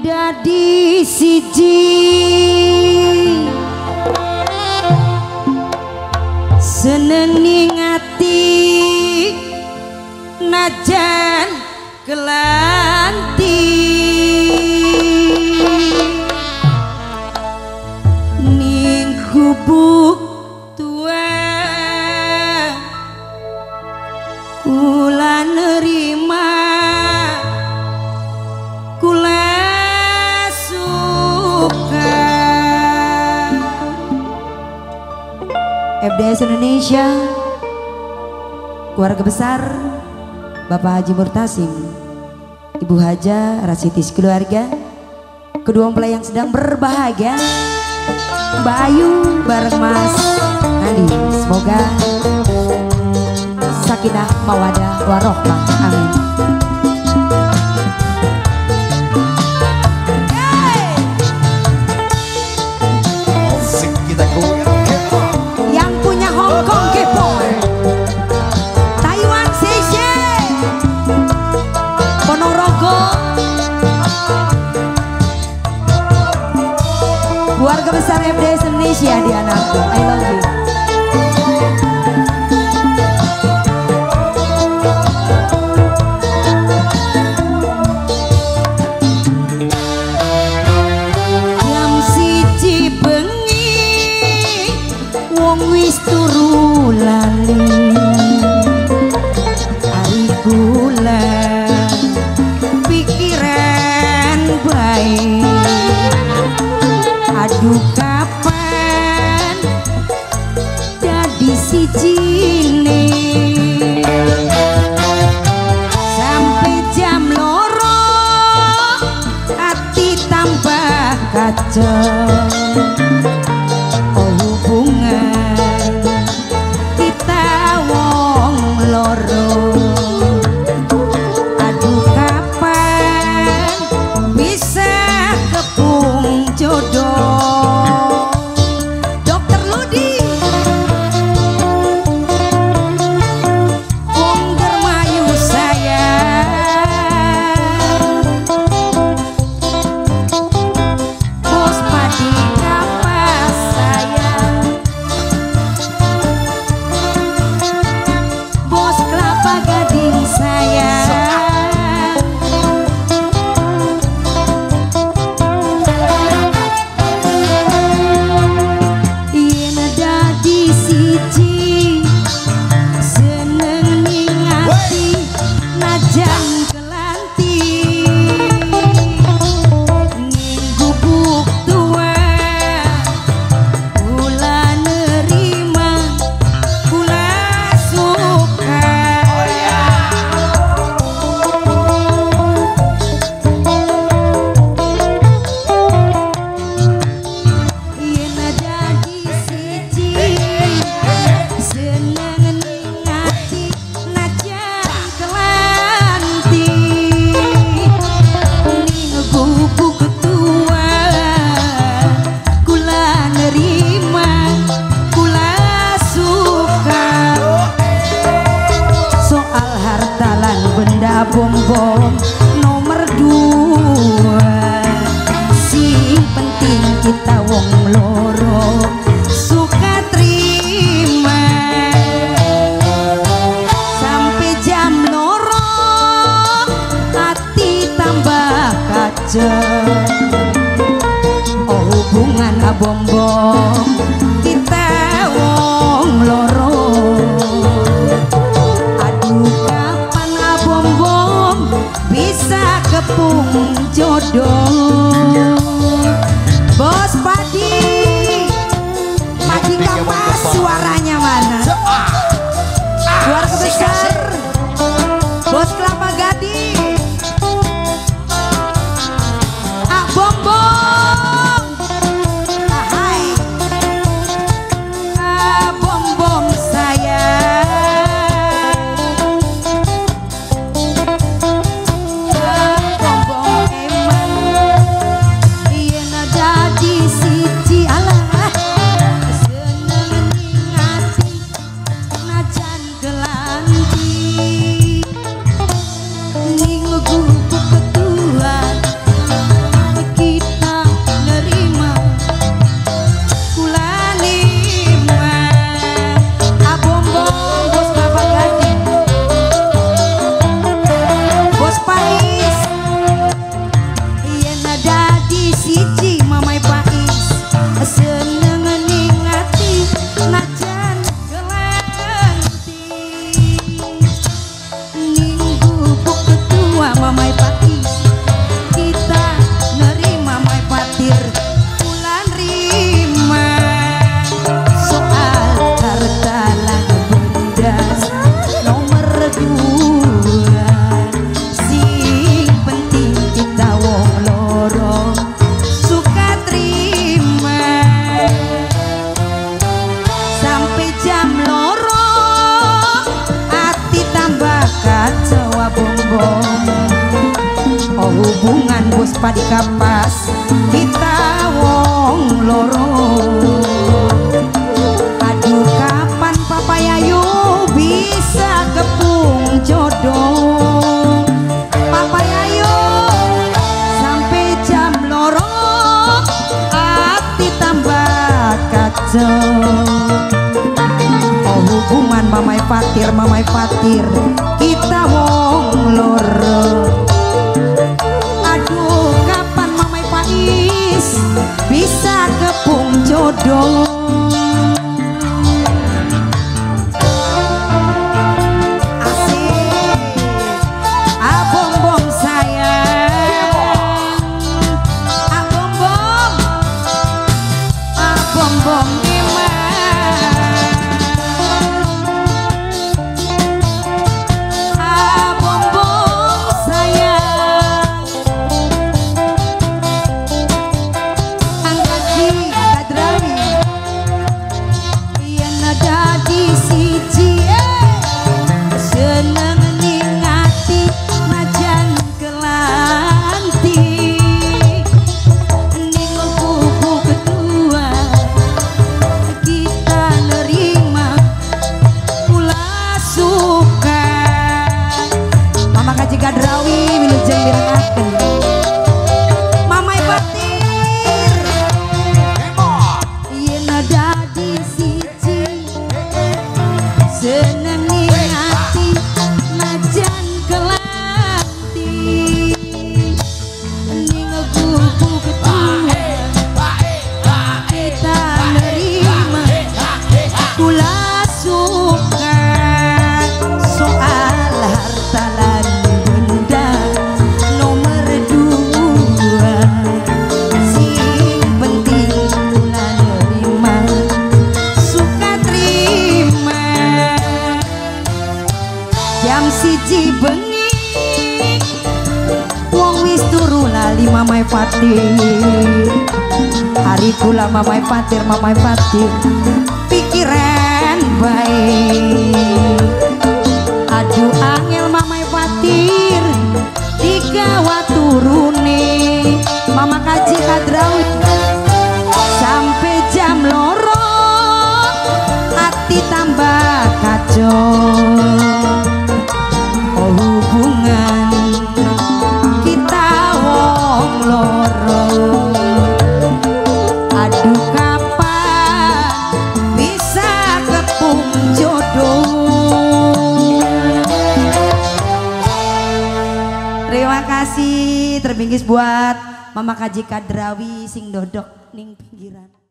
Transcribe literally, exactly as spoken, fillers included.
dadi siji seneng ningati najan kelanti ning gubuk tua kula nerima kula suka. F D S Indonesia, keluarga besar Bapak Haji Murtasim, Ibu Haja Rasitis keluarga, kedua mempelai yang sedang berbahagia, Mbak Ayu bareng Mas Andi, semoga sakinah mawadah warohmah, amin. Yang punya Hong Kong K-pop, Taiwan C C, Ponorogo, keluarga besar F D S Indonesia di anakku, I love you. Wis turu lali ari kula pikiran baik aduh kapan jadi sijine sampai jam loro hati tambah kacau. Oh hubungan kita wong loro, aduh kapan bisa kepung jodoh. Dokter Ludi wong dermayu sayang, bos padi kapas sayang, bos kelapa gading sayang, yen dadi siji seneng ningati najan kelanti ning gubuk tua kula nerima kula suka. Yen dadi siji seneng ningati najan kelanti ning gubuk tua kula nerima kula suka. Soal harta lan benda bom-bom nomor dua, sing penting kita wong loro suka terima sampai jam loro hati tambah kacau. Oh hubungan abom-bom kita wong loro, aduh kapan abom-bom bisa kepung jodoh. Bos Padi, Padi kapas suaranya mana? Keluarga besar Bos Kelapa Gading, ah bom-bom, ah hai, ah bom-bom sayang, ah bom-bom emang yen dadi si hubungan bos padi kapas kita wong loro. Aduh kapan Papa Yayu bisa kepung jodoh. Papa Yayu sampai jam loro hati tambah kacau. Oh hubungan mamai patir mamai patir kita wong loro. Aduh kapan mamai Pais bisa kepung jodoh. Jam siji bengi wong wis turu lali mamai patir. Hari kula mamai patir mamai patir pikiran baik. Aduh angel mamai patir digawa turune mama kaji kadrawi sampai jam loro hati tambah kacau. Hubungan kita wong loro. Aduh kapan bisa kepung jodoh. Terima kasih terbingkis buat Mama Kaji Kadrawi sing dodok ning pinggiran.